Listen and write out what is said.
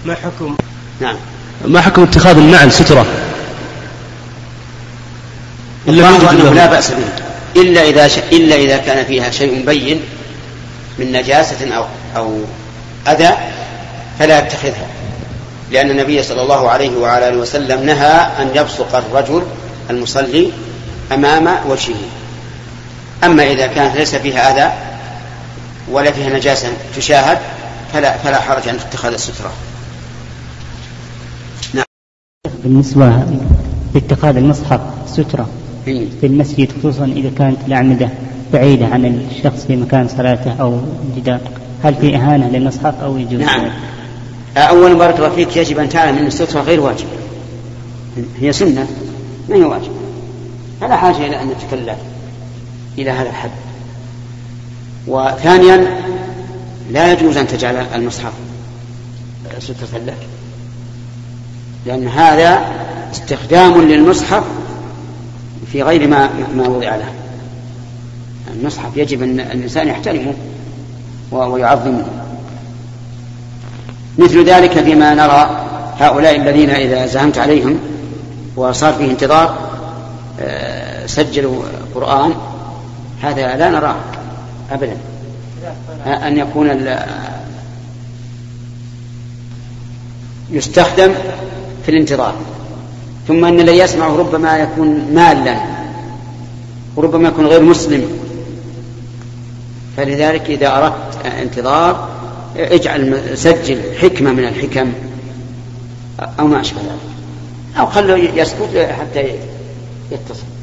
ما حكم نعم ما حكم اتخاذ النعل سترة؟ أنه لا بأس به إلا إذا كان فيها شيء بين من نجاسة أو أذى فلا يتخذها، لأن النبي صلى الله عليه وعلى آله وسلم نهى أن يبصق الرجل المصلي أمام وجهه. أما إذا كانت ليس فيها أذى ولا فيها نجاسة تشاهد فلا حرج عن اتخاذ السترة. نعم. بالنسبة لاتخاذ المصحف سترة في المسجد خصوصا إذا كانت الأعمدة بعيدة عن الشخص في مكان صلاته أو جدار، هل في إهانة للمصحف أو يجوز؟ نعم. أولا بارك الله فيك، يجب أن تعلم أن السترة غير واجب، هي سنة ما هي واجب، فلا حاجة إلى أن نتكلم إلى هذا الحد. وثانيا لا يجوز أن تجعل المصحف سترة لك، لأن هذا استخدام للمصحف في غير ما وضع له. المصحف يجب أن الإنسان يحترمه ويعظمه. مثل ذلك فيما نرى هؤلاء الذين إذا زهمت عليهم وصار فيه انتظار سجلوا قرآن، هذا لا نراه أبدا، أن يكون يستخدم في الانتظار، ثم أن الذي يسمعه ربما يكون مالا وربما يكون غير مسلم، فلذلك إذا أردت انتظار سجل حكمة من الحكم أو ما أشبه ذلك، أو خلوا يسكت حتى يتصل.